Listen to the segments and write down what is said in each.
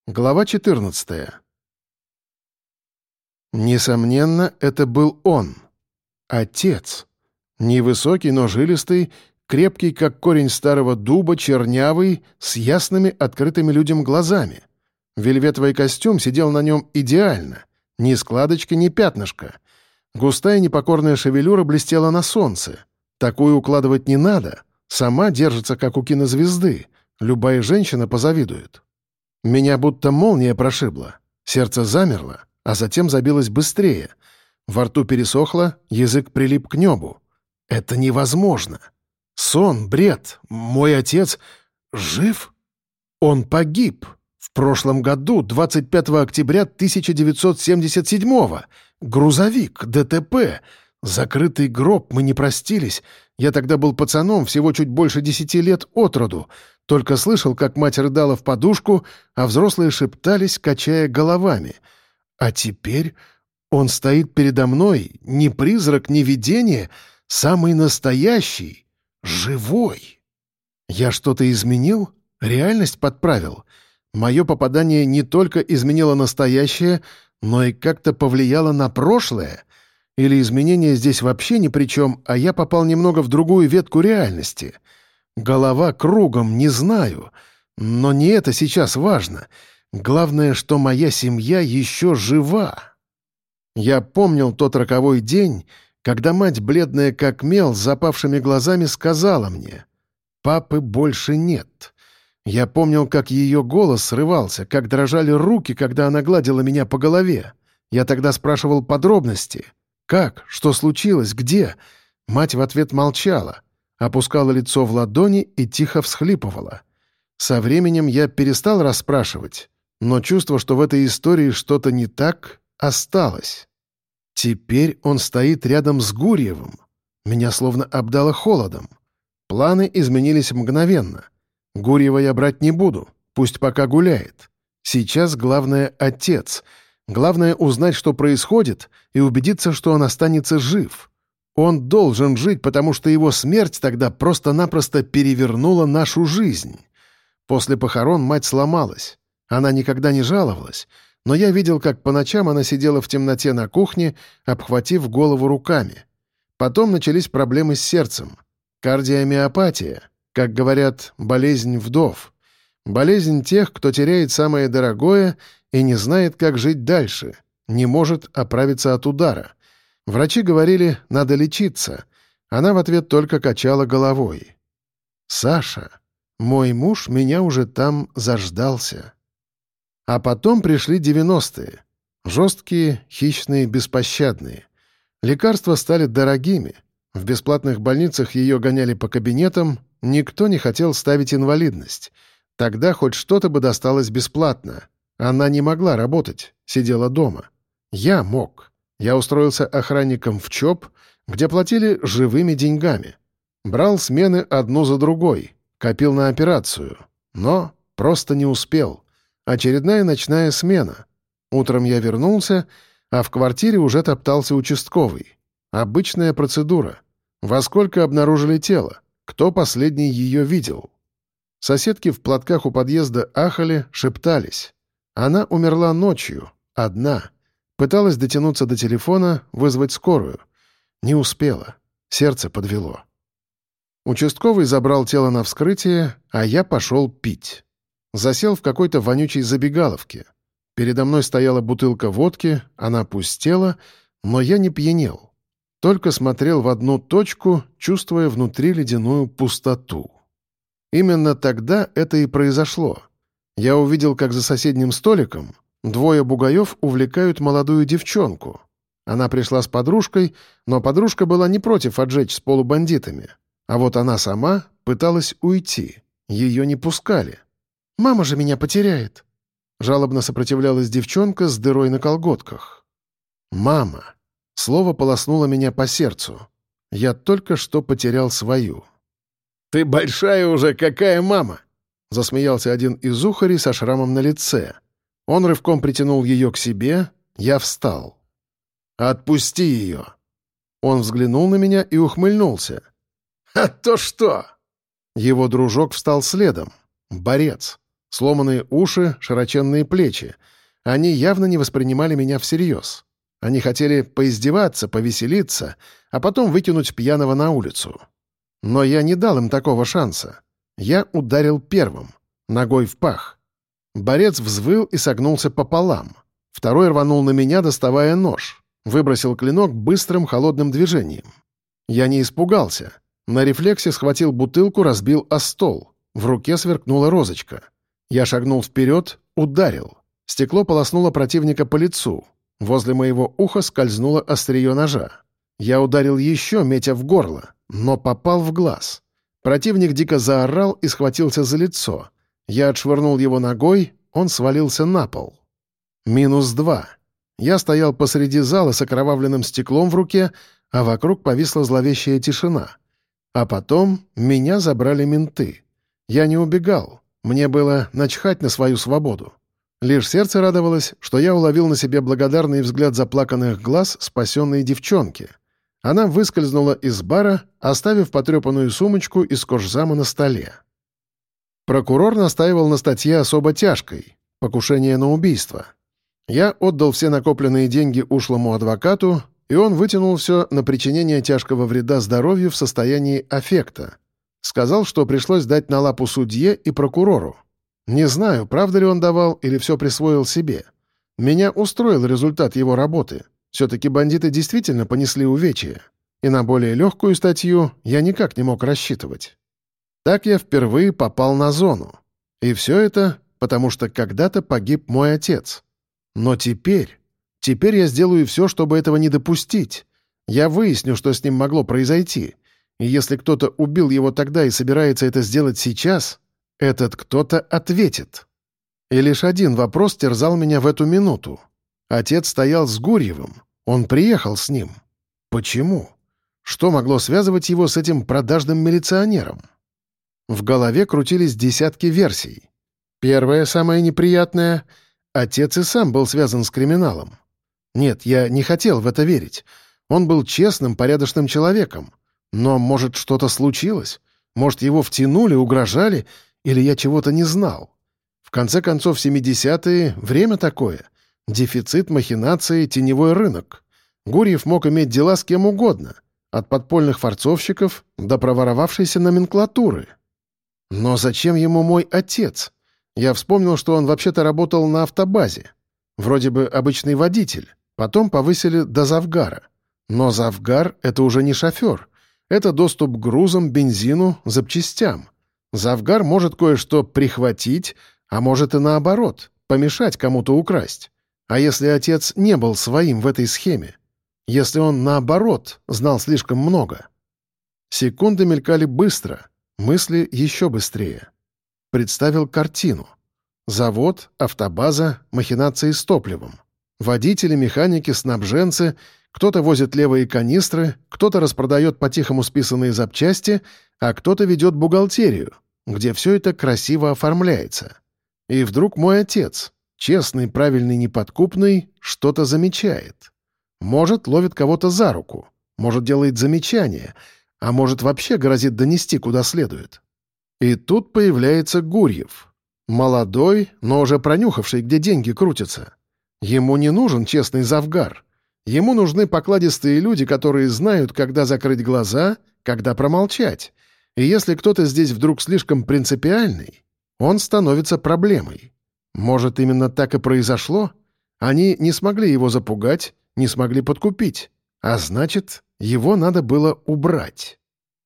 Глава 14. Несомненно, это был он. Отец. Невысокий, но жилистый, крепкий, как корень старого дуба, чернявый, с ясными, открытыми людям глазами. Вельветовый костюм сидел на нем идеально. Ни складочки, ни пятнышка. Густая непокорная шевелюра блестела на солнце. Такую укладывать не надо. Сама держится, как у кинозвезды. Любая женщина позавидует. Меня будто молния прошибла. Сердце замерло, а затем забилось быстрее. Во рту пересохло, язык прилип к небу. Это невозможно. Сон, бред. Мой отец жив? Он погиб. В прошлом году, 25 октября 1977-го. Грузовик, ДТП. Закрытый гроб, мы не простились. Я тогда был пацаном, всего чуть больше 10 лет от роду. Только слышал, как мать рыдала в подушку, а взрослые шептались, качая головами. А теперь он стоит передо мной, ни призрак, ни видение, самый настоящий, живой. Я что-то изменил? Реальность подправил? Мое попадание не только изменило настоящее, но и как-то повлияло на прошлое? Или изменения здесь вообще ни при чем, а я попал немного в другую ветку реальности? Голова кругом, не знаю. Но не это сейчас важно. Главное, что моя семья еще жива. Я помнил тот роковой день, когда мать, бледная как мел, с запавшими глазами, сказала мне: «Папы больше нет». Я помнил, как ее голос срывался, как дрожали руки, когда она гладила меня по голове. Я тогда спрашивал подробности. «Как? Что случилось? Где?» Мать в ответ молчала, опускала лицо в ладони и тихо всхлипывала. Со временем я перестал расспрашивать, но чувство, что в этой истории что-то не так, осталось. Теперь он стоит рядом с Гурьевым. Меня словно обдало холодом. Планы изменились мгновенно. Гурьева я брать не буду, пусть пока гуляет. Сейчас главное — отец. Главное — узнать, что происходит, и убедиться, что он останется жив. Он должен жить, потому что его смерть тогда просто-напросто перевернула нашу жизнь. После похорон мать сломалась. Она никогда не жаловалась, но я видел, как по ночам она сидела в темноте на кухне, обхватив голову руками. Потом начались проблемы с сердцем. Кардиомиопатия, как говорят, болезнь вдов. Болезнь тех, кто теряет самое дорогое и не знает, как жить дальше, не может оправиться от удара. Врачи говорили, надо лечиться. Она в ответ только качала головой. «Саша, мой муж меня уже там заждался». А потом пришли 90-е. Жесткие, хищные, беспощадные. Лекарства стали дорогими. В бесплатных больницах ее гоняли по кабинетам. Никто не хотел ставить инвалидность. Тогда хоть что-то бы досталось бесплатно. Она не могла работать, сидела дома. Я мог. Я устроился охранником в ЧОП, где платили живыми деньгами. Брал смены одну за другой, копил на операцию. Но просто не успел. Очередная ночная смена. Утром я вернулся, а в квартире уже топтался участковый. Обычная процедура. Во сколько обнаружили тело? Кто последний ее видел? Соседки в платках у подъезда ахали, шептались. Она умерла ночью, одна. Пыталась дотянуться до телефона, вызвать скорую. Не успела. Сердце подвело. Участковый забрал тело на вскрытие, а я пошел пить. Засел в какой-то вонючей забегаловке. Передо мной стояла бутылка водки, она пустела, но я не пьянел. Только смотрел в одну точку, чувствуя внутри ледяную пустоту. Именно тогда это и произошло. Я увидел, как за соседним столиком двое бугаев увлекают молодую девчонку. Она пришла с подружкой, но подружка была не против отжечь с полубандитами. А вот она сама пыталась уйти. Ее не пускали. «Мама же меня потеряет!» Жалобно сопротивлялась девчонка с дырой на колготках. «Мама!» Слово полоснуло меня по сердцу. Я только что потерял свою. «Ты большая уже, какая мама!» Засмеялся один из ухарей со шрамом на лице. Он рывком притянул ее к себе, я встал. «Отпусти ее!» Он взглянул на меня и ухмыльнулся. «А то что?» Его дружок встал следом. Борец. Сломанные уши, широченные плечи. Они явно не воспринимали меня всерьез. Они хотели поиздеваться, повеселиться, а потом выкинуть пьяного на улицу. Но я не дал им такого шанса. Я ударил первым, ногой в пах. Борец взвыл и согнулся пополам. Второй рванул на меня, доставая нож. Выбросил клинок быстрым холодным движением. Я не испугался. На рефлексе схватил бутылку, разбил о стол. В руке сверкнула розочка. Я шагнул вперед, ударил. Стекло полоснуло противника по лицу. Возле моего уха скользнуло острие ножа. Я ударил еще, метя в горло, но попал в глаз. Противник дико заорал и схватился за лицо. Я отшвырнул его ногой, он свалился на пол. -2. Я стоял посреди зала с окровавленным стеклом в руке, а вокруг повисла зловещая тишина. А потом меня забрали менты. Я не убегал, мне было начхать на свою свободу. Лишь сердце радовалось, что я уловил на себе благодарный взгляд заплаканных глаз спасенной девчонки. Она выскользнула из бара, оставив потрепанную сумочку из кожзама на столе. Прокурор настаивал на статье особо тяжкой — покушение на убийство. Я отдал все накопленные деньги ушлому адвокату, и он вытянул все на причинение тяжкого вреда здоровью в состоянии аффекта. Сказал, что пришлось дать на лапу судье и прокурору. Не знаю, правда ли он давал или все присвоил себе. Меня устроил результат его работы. Все-таки бандиты действительно понесли увечья. И на более легкую статью я никак не мог рассчитывать. Так я впервые попал на зону. И все это потому, что когда-то погиб мой отец. Но теперь я сделаю все, чтобы этого не допустить. Я выясню, что с ним могло произойти. И если кто-то убил его тогда и собирается это сделать сейчас, этот кто-то ответит. И лишь один вопрос терзал меня в эту минуту. Отец стоял с Гурьевым. Он приехал с ним. Почему? Что могло связывать его с этим продажным милиционером? В голове крутились десятки версий. Первая, самая неприятная — отец и сам был связан с криминалом. Нет, я не хотел в это верить. Он был честным, порядочным человеком. Но, может, что-то случилось? Может, его втянули, угрожали, или я чего-то не знал? В конце концов, 70-е — время такое. Дефицит, махинации, теневой рынок. Гурьев мог иметь дела с кем угодно, от подпольных форцовщиков до проворовавшейся номенклатуры. Но зачем ему мой отец? Я вспомнил, что он вообще-то работал на автобазе. Вроде бы обычный водитель. Потом повысили до завгара. Но завгар — это уже не шофер. Это доступ к грузам, бензину, запчастям. Завгар может кое-что прихватить, а может и наоборот, помешать кому-то украсть. А если отец не был своим в этой схеме? Если он, наоборот, знал слишком много? Секунды мелькали быстро, мысли еще быстрее. Представил картину. Завод, автобаза, махинации с топливом. Водители, механики, снабженцы, кто-то возит левые канистры, кто-то распродает по-тихому списанные запчасти, а кто-то ведет бухгалтерию, где все это красиво оформляется. И вдруг мой отец, честный, правильный, неподкупный, что-то замечает. Может, ловит кого-то за руку, может, делает замечание, а может, вообще грозит донести куда следует. И тут появляется Гурьев. Молодой, но уже пронюхавший, где деньги крутятся. Ему не нужен честный завгар. Ему нужны покладистые люди, которые знают, когда закрыть глаза, когда промолчать. И если кто-то здесь вдруг слишком принципиальный, он становится проблемой. Может, именно так и произошло? Они не смогли его запугать, не смогли подкупить. А значит, его надо было убрать.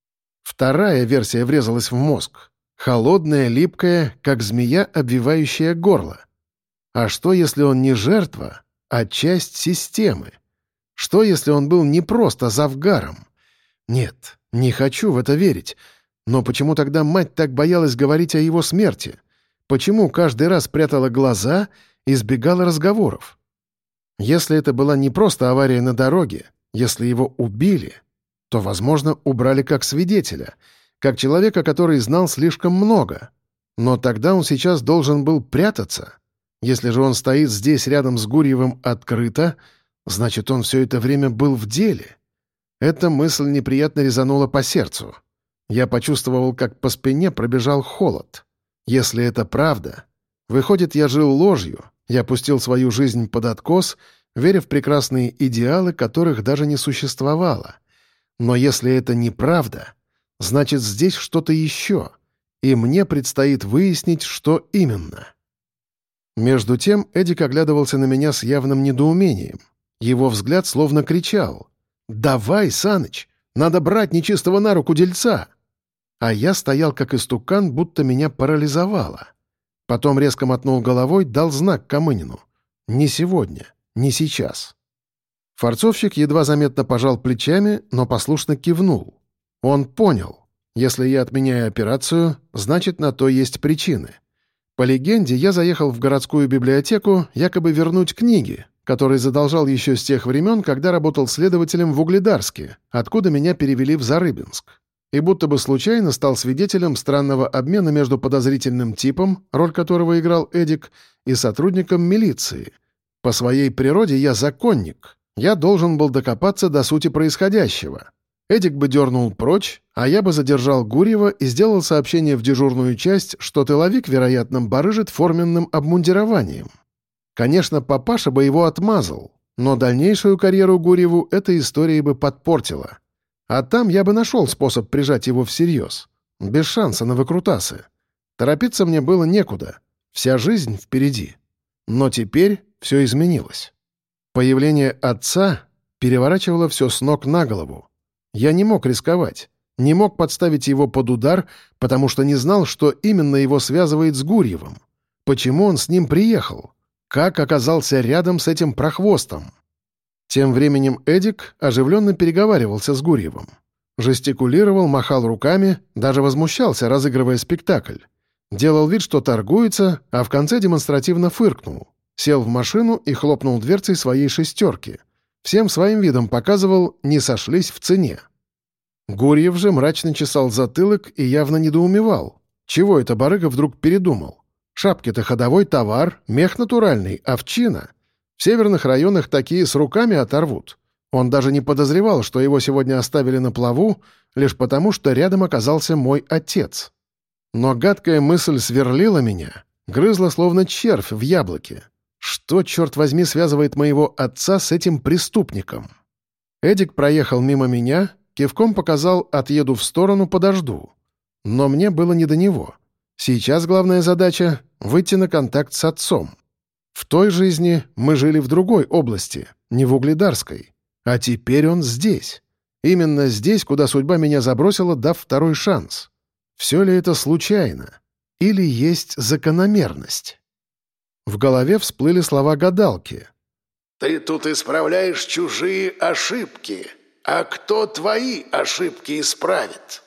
Вторая версия врезалась в мозг. Холодная, липкая, как змея, обвивающая горло. А что, если он не жертва, а часть системы? Что, если он был не просто завгаром? Нет, не хочу в это верить. Но почему тогда мать так боялась говорить о его смерти? Почему каждый раз прятала глаза и избегала разговоров? Если это была не просто авария на дороге, если его убили, то, возможно, убрали как свидетеля, как человека, который знал слишком много. Но тогда он сейчас должен был прятаться. Если же он стоит здесь рядом с Гурьевым открыто, значит, он все это время был в деле. Эта мысль неприятно резанула по сердцу. Я почувствовал, как по спине пробежал холод. Если это правда, Выходит, я жил ложью, я пустил свою жизнь под откос, веря в прекрасные идеалы, которых даже не существовало. Но если это неправда, значит, здесь что-то еще, и мне предстоит выяснить, что именно. Между тем Эдик оглядывался на меня с явным недоумением. Его взгляд словно кричал: «Давай, Саныч, надо брать нечистого на руку дельца!» А я стоял как истукан, будто меня парализовало. Потом резко мотнул головой, дал знак Камынину. «Не сегодня, не сейчас». Форцовщик едва заметно пожал плечами, но послушно кивнул. Он понял. Если я отменяю операцию, значит, на то есть причины. По легенде, я заехал в городскую библиотеку якобы вернуть книги, которые задолжал еще с тех времен, когда работал следователем в Угледарске, откуда меня перевели в Зарыбинск. И будто бы случайно стал свидетелем странного обмена между подозрительным типом, роль которого играл Эдик, и сотрудником милиции. По своей природе я законник. Я должен был докопаться до сути происходящего. Эдик бы дернул прочь, а я бы задержал Гурьева и сделал сообщение в дежурную часть, что тыловик, вероятно, барыжит форменным обмундированием. Конечно, папаша бы его отмазал, но дальнейшую карьеру Гурьеву эта история бы подпортила. А там я бы нашел способ прижать его всерьез. Без шанса на выкрутасы. Торопиться мне было некуда. Вся жизнь впереди. Но теперь все изменилось. Появление отца переворачивало все с ног на голову. Я не мог рисковать, не мог подставить его под удар, потому что не знал, что именно его связывает с Гурьевым. Почему он с ним приехал? Как оказался рядом с этим прохвостом? Тем временем Эдик оживленно переговаривался с Гурьевым. Жестикулировал, махал руками, даже возмущался, разыгрывая спектакль. Делал вид, что торгуется, а в конце демонстративно фыркнул. Сел в машину и хлопнул дверцей своей «шестерки». Всем своим видом показывал, не сошлись в цене. Гурьев же мрачно чесал затылок и явно недоумевал. Чего это барыга вдруг передумал? Шапки-то ходовой товар, мех натуральный, овчина. В северных районах такие с руками оторвут. Он даже не подозревал, что его сегодня оставили на плаву, лишь потому, что рядом оказался мой отец. Но гадкая мысль сверлила меня, грызла словно червь в яблоке. Что, черт возьми, связывает моего отца с этим преступником? Эдик проехал мимо меня, кивком показал «отъеду в сторону, подожду». Но мне было не до него. Сейчас главная задача — выйти на контакт с отцом. В той жизни мы жили в другой области, не в Угледарской. А теперь он здесь. Именно здесь, куда судьба меня забросила, дав второй шанс. Все ли это случайно? Или есть закономерность? В голове всплыли слова гадалки. «Ты тут исправляешь чужие ошибки, а кто твои ошибки исправит?»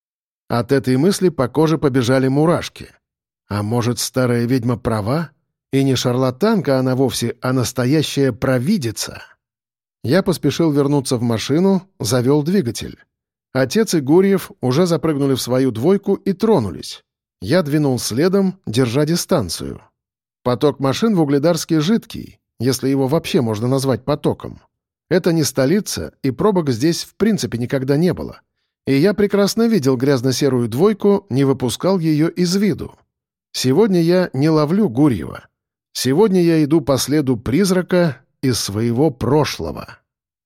От этой мысли по коже побежали мурашки. А может, старая ведьма права? И не шарлатанка она вовсе, а настоящая провидица? Я поспешил вернуться в машину, завел двигатель. Отец и Гурьев уже запрыгнули в свою двойку и тронулись. Я двинул следом, держа дистанцию. Поток машин в Угледарске жидкий, если его вообще можно назвать потоком. Это не столица, и пробок здесь в принципе никогда не было. И я прекрасно видел грязно-серую двойку, не выпускал ее из виду. Сегодня я не ловлю Гурьева. Сегодня я иду по следу призрака из своего прошлого.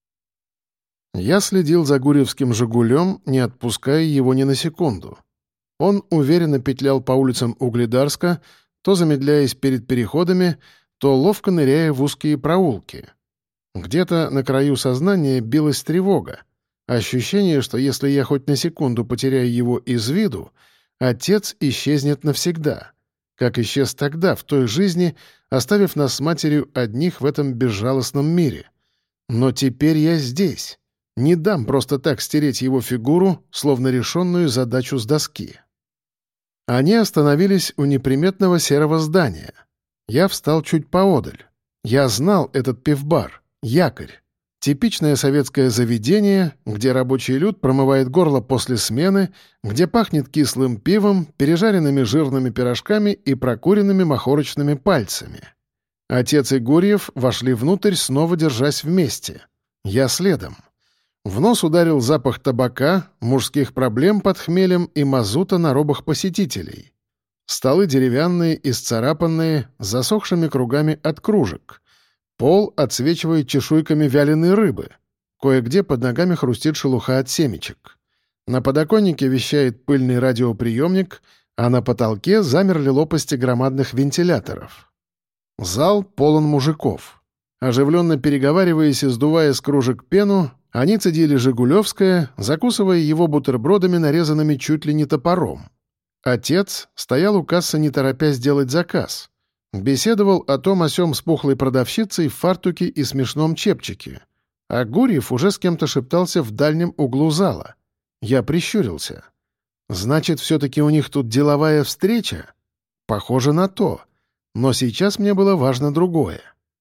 Я следил за гурьевским «Жигулем», не отпуская его ни на секунду. Он уверенно петлял по улицам Угледарска, то замедляясь перед переходами, то ловко ныряя в узкие проулки. Где-то на краю сознания билась тревога. Ощущение, что если я хоть на секунду потеряю его из виду, отец исчезнет навсегда, как исчез тогда, в той жизни, оставив нас с матерью одних в этом безжалостном мире. Но теперь я здесь. Не дам просто так стереть его фигуру, словно решенную задачу с доски. Они остановились у неприметного серого здания. Я встал чуть поодаль. Я знал этот пивбар, якорь. Типичное советское заведение, где рабочий люд промывает горло после смены, где пахнет кислым пивом, пережаренными жирными пирожками и прокуренными махорочными пальцами. Отец и Гурьев вошли внутрь, снова держась вместе. Я следом. В нос ударил запах табака, мужских проблем под хмелем и мазута на робах посетителей. Столы деревянные, исцарапанные, с засохшими кругами от кружек. Пол отсвечивает чешуйками вяленой рыбы. Кое-где под ногами хрустит шелуха от семечек. На подоконнике вещает пыльный радиоприемник, а на потолке замерли лопасти громадных вентиляторов. Зал полон мужиков. Оживленно переговариваясь и сдувая с кружек пену, они цедили «Жигулевское», закусывая его бутербродами, нарезанными чуть ли не топором. Отец стоял у кассы, не торопясь делать заказ. Беседовал о том о сём с пухлой продавщицей в фартуке и смешном чепчике. А Гурьев уже с кем-то шептался в дальнем углу зала. Я прищурился. Значит, все-таки у них тут деловая встреча? Похоже на то. Но сейчас мне было важно другое.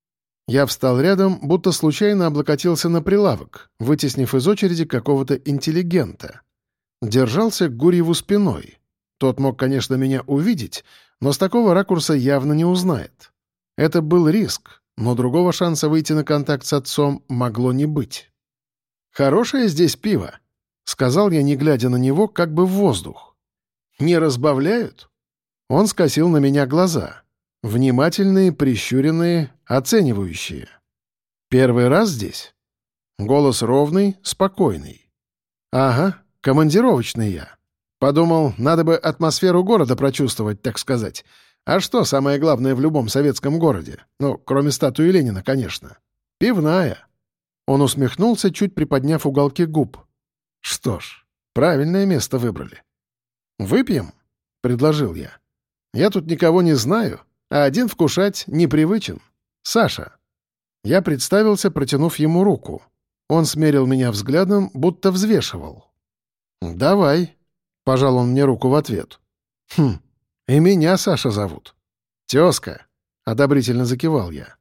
Я встал рядом, будто случайно облокотился на прилавок, вытеснив из очереди какого-то интеллигента. Держался к Гурьеву спиной. Тот мог, конечно, меня увидеть, но с такого ракурса явно не узнает. Это был риск, но другого шанса выйти на контакт с отцом могло не быть. «Хорошее здесь пиво», — сказал я, не глядя на него, как бы в воздух. «Не разбавляют?» Он скосил на меня глаза. Внимательные, прищуренные, оценивающие. «Первый раз здесь?» Голос ровный, спокойный. «Ага, командировочный я. Подумал, надо бы атмосферу города прочувствовать, так сказать. А что самое главное в любом советском городе? Ну, кроме статуи Ленина, конечно. Пивная». Он усмехнулся, чуть приподняв уголки губ. «Что ж, правильное место выбрали». «Выпьем?» — предложил я. «Я тут никого не знаю, а один вкушать непривычен. Саша». Я представился, протянув ему руку. Он смерил меня взглядом, будто взвешивал. «Давай», — пожал он мне руку в ответ. «Хм, и меня Саша зовут». «Тезка», — одобрительно закивал я.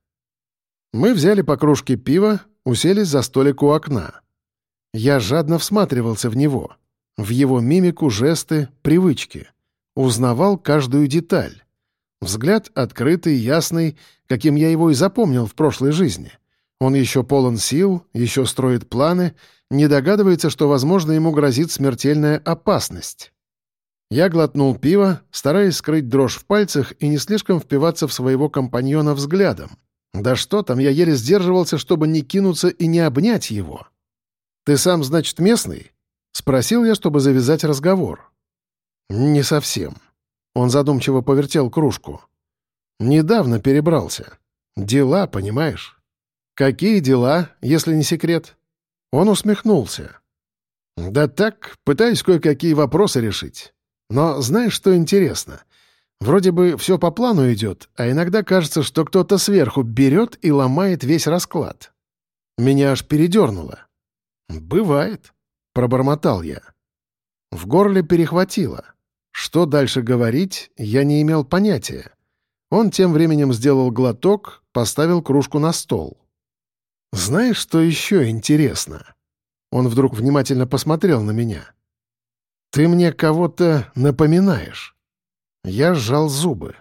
Мы взяли по кружке пива, уселись за столик у окна. Я жадно всматривался в него, в его мимику, жесты, привычки. Узнавал каждую деталь. Взгляд открытый, ясный, каким я его и запомнил в прошлой жизни. Он еще полон сил, еще строит планы, не догадывается, что, возможно, ему грозит смертельная опасность. Я глотнул пиво, стараясь скрыть дрожь в пальцах и не слишком впиваться в своего компаньона взглядом. Да что там, я еле сдерживался, чтобы не кинуться и не обнять его. «Ты сам, значит, местный?» — спросил я, чтобы завязать разговор. «Не совсем». Он задумчиво повертел кружку. «Недавно перебрался. Дела, понимаешь?» «Какие дела, если не секрет?» Он усмехнулся. «Да так, пытаюсь кое-какие вопросы решить. Но знаешь, что интересно? Вроде бы все по плану идет, а иногда кажется, что кто-то сверху берет и ломает весь расклад. Меня аж передернуло. «Бывает», — пробормотал я. В горле перехватило. Что дальше говорить, я не имел понятия. Он тем временем сделал глоток, поставил кружку на стол. «Знаешь, что еще интересно?» Он вдруг внимательно посмотрел на меня. «Ты мне кого-то напоминаешь». Я сжал зубы.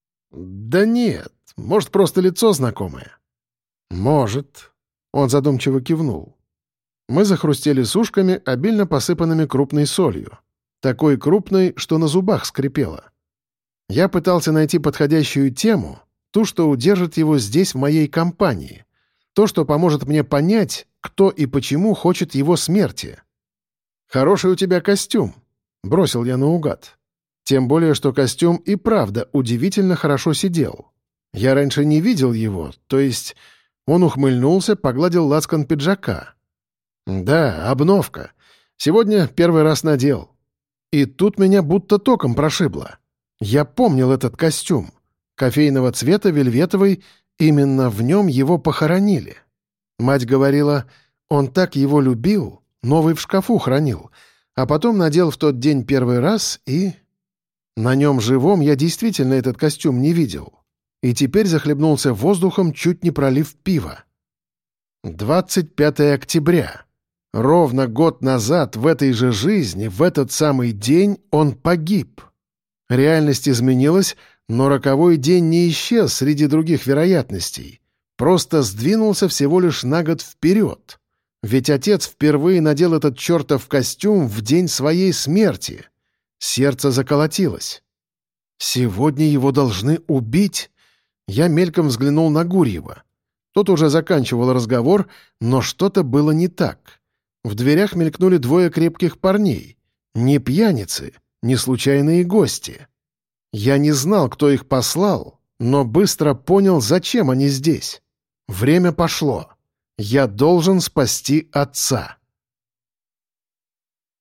«Да нет, может, просто лицо знакомое». «Может». Он задумчиво кивнул. Мы захрустели сушками, обильно посыпанными крупной солью. Такой крупной, что на зубах скрипело. Я пытался найти подходящую тему, ту, что удержит его здесь, в моей компании. То, что поможет мне понять, кто и почему хочет его смерти. «Хороший у тебя костюм», — бросил я наугад. Тем более, что костюм и правда удивительно хорошо сидел. Я раньше не видел его, то есть он ухмыльнулся, погладил лацкан пиджака. «Да, обновка. Сегодня первый раз надел». И тут меня будто током прошибло. Я помнил этот костюм. Кофейного цвета, вельветовый, именно в нем его похоронили. Мать говорила, он так его любил, новый в шкафу хранил, а потом надел в тот день первый раз и... На нем живом я действительно этот костюм не видел. И теперь захлебнулся воздухом, чуть не пролив пива. 25 октября. Ровно год назад в этой же жизни, в этот самый день, он погиб. Реальность изменилась, но роковой день не исчез среди других вероятностей. Просто сдвинулся всего лишь на год вперед. Ведь отец впервые надел этот чертов костюм в день своей смерти. Сердце заколотилось. Сегодня его должны убить? Я мельком взглянул на Гурьева. Тот уже заканчивал разговор, но что-то было не так. В дверях мелькнули двое крепких парней. Не пьяницы, не случайные гости. Я не знал, кто их послал, но быстро понял, зачем они здесь. Время пошло. Я должен спасти отца.